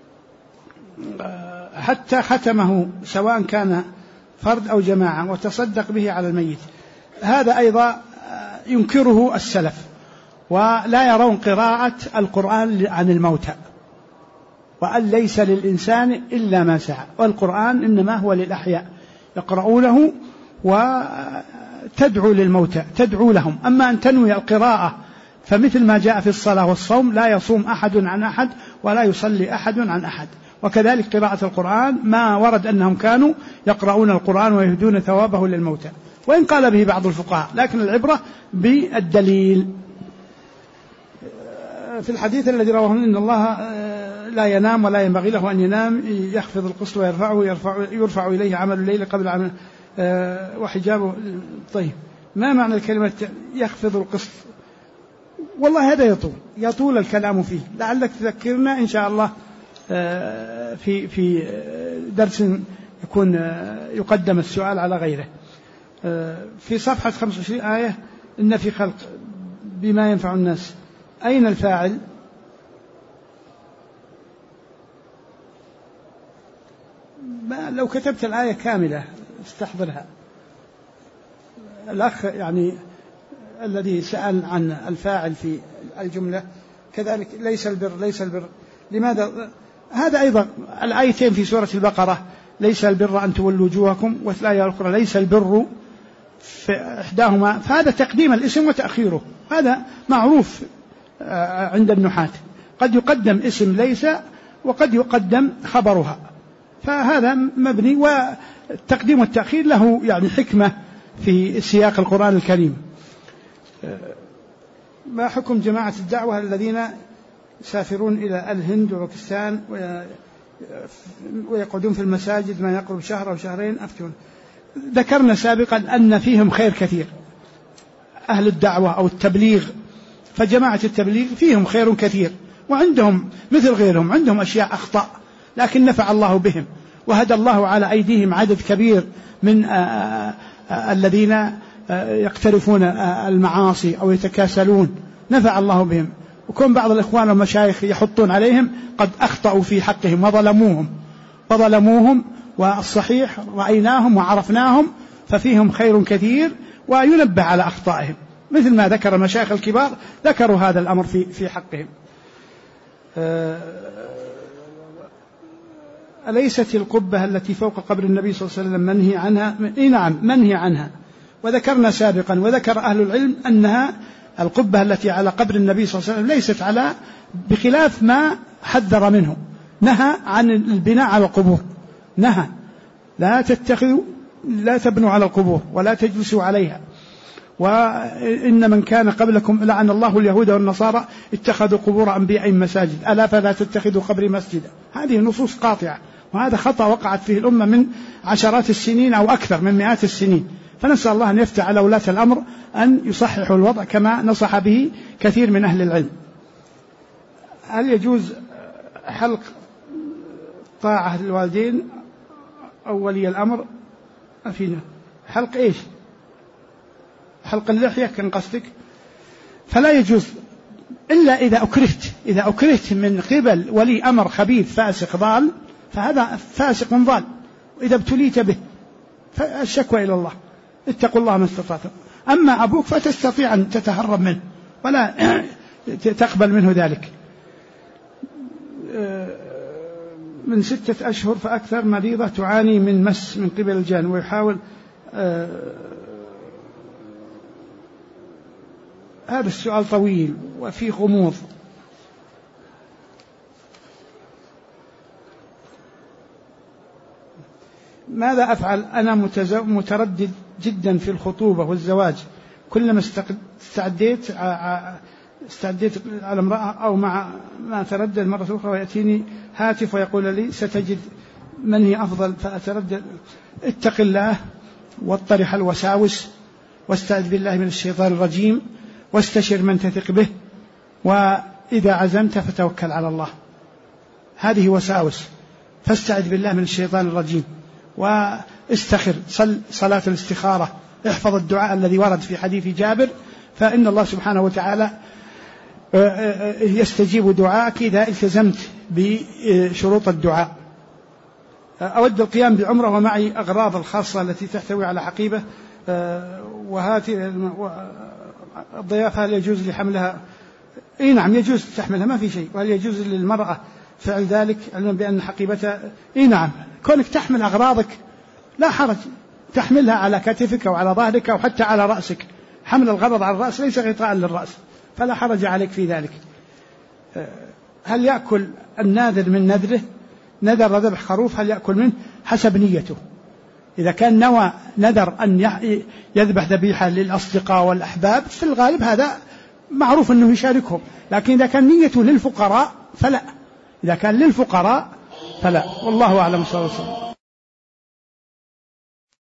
حتى ختمه سواء كان فرد أو جماعة وتصدق به على الميت؟ هذا أيضا ينكره السلف، ولا يرون قراءة القرآن عن الموتى، وأن ليس للإنسان إلا ما سعى، والقرآن إنما هو للأحياء يقرؤونه وتدعو للموتى، تدعو لهم. أما أن تنوي القراءة فمثل ما جاء في الصلاة والصوم، لا يصوم أحد عن أحد ولا يصلي أحد عن أحد. وكذلك قراءة القرآن ما ورد أنهم كانوا يقرؤون القرآن ويهدون ثوابه للموتى، وإن قال به بعض الفقهاء، لكن العبرة بالدليل. في الحديث الذي رواه إن الله لا ينام ولا ينبغي له أن ينام، يخفض القسط ويرفعه، يرفع إليه عمل الليل قبل عمل وحجابه. طيب، ما معنى الكلمة يخفض القسط؟ والله هذا يطول الكلام فيه، لعلك تذكرنا إن شاء الله في درس يكون يقدم السؤال على غيره. في صفحة 25 آية إن في خلق بما ينفع الناس، أين الفاعل؟ لو كتبت الآية كاملة استحضرها. الأخ يعني الذي سأل عن الفاعل في الجملة كذلك، ليس البر لماذا؟ هذا أيضا الآيتين في سورة البقرة، ليس البر أن تولوا وجوهكم، والآية الأخرى ليس البر في إحداهما، فهذا تقديم الاسم وتأخيره، هذا معروف عند النحاة، قد يقدم اسم ليس وقد يقدم خبرها، فهذا مبني، والتقديم والتأخير له يعني حكمة في سياق القرآن الكريم. ما حكم جماعة الدعوة الذين يسافرون إلى الهند وباكستان ويقعدون في المساجد ما يقرب شهر أو شهرين؟ أفتون. ذكرنا سابقا أن فيهم خير كثير، أهل الدعوة أو التبليغ، فجماعة التبليغ فيهم خير كثير، وعندهم مثل غيرهم عندهم أشياء أخطاء، لكن نفع الله بهم، وهدى الله على أيديهم عدد كبير من الذين يقترفون المعاصي أو يتكاسلون، نفع الله بهم. وكون بعض الإخوان والمشايخ يحطون عليهم قد أخطأوا في حقهم وظلموهم، والصحيح رأيناهم وعرفناهم، ففيهم خير كثير، وينبه على أخطائهم، مثل ما ذكر المشايخ الكبار ذكروا هذا الأمر في حقهم. أليست القبة التي فوق قبر النبي صلى الله عليه وسلم منهي عنها؟ نعم منهي عنها، وذكرنا سابقا وذكر أهل العلم أنها القبة التي على قبر النبي صلى الله عليه وسلم ليست على، بخلاف ما حذر منه، نهى عن البناء على القبور، نهى لا تبنوا على القبور ولا تجلسوا عليها، وإن من كان قبلكم لعن الله اليهود والنصارى اتخذوا قبور أنبيائهم مساجد ألا فلا تتخذوا قبري مسجدا. هذه نصوص قاطعة، وهذا خطأ وقعت فيه الأمة من عشرات السنين أو أكثر من مئات السنين، فنسأل الله أن يفتح على ولاة الأمر أن يصححوا الوضع كما نصح به كثير من أهل العلم. هل يجوز حلق طاعة للوالدين أو ولي الأمر؟ أفينا حلق إيش؟ حلق اللحية كان قصدك؟ فلا يجوز إلا إذا أكرهت من قبل ولي أمر خبيث فاسق ضال، فهذا فاسق ضال، وإذا ابتليت به فالشكوى إلى الله، اتقوا الله ما استطعتم. أما أبوك فتستطيع أن تتهرب منه ولا تقبل منه ذلك. من 6 أشهر فأكثر مريضة تعاني من مس من قبل الجان، ويحاول هذا السؤال طويل وفيه غموض. ماذا أفعل؟ أنا متردد جدا في الخطوبة والزواج، كلما استعديت على امرأة أو مع ما أتردد مرة أخرى، ويأتيني هاتف ويقول لي ستجد من هي أفضل، فأتردد. اتق الله واطرح الوساوس، واستعذ بالله من الشيطان الرجيم، واستشر من تثق به، وإذا عزمت فتوكل على الله. هذه وساوس، فاستعذ بالله من الشيطان الرجيم واستخر، صل صلاة الاستخارة، احفظ الدعاء الذي ورد في حديث جابر، فإن الله سبحانه وتعالى يستجيب دعاءك إذا التزمت بشروط الدعاء. أود القيام بعمرة ومعي أغراض الخاصة التي تحتوي على حقيبة، وهذه الضيافة هل يجوز لحملها؟ اي نعم يجوز تحملها ما في شيء. وهل يجوز للمرأة فعل ذلك علما بأن حقيبتها؟ اي نعم، كونك تحمل أغراضك لا حرج، تحملها على كتفك أو على ظهرك أو حتى على رأسك. حمل الغرض على الرأس ليس غطاء للرأس، فلا حرج عليك في ذلك. هل يأكل الناذر من نذره؟ نذر ذبح خروف، هل يأكل منه؟ حسب نيته. إذا كان نوى نذر أن يذبح ذبيحة للأصدقاء والأحباب في الغالب هذا معروف أنه يشاركهم، لكن إذا كان نيته للفقراء فلا، إذا كان للفقراء فلا، والله أعلم صلى الله عليه وسلم.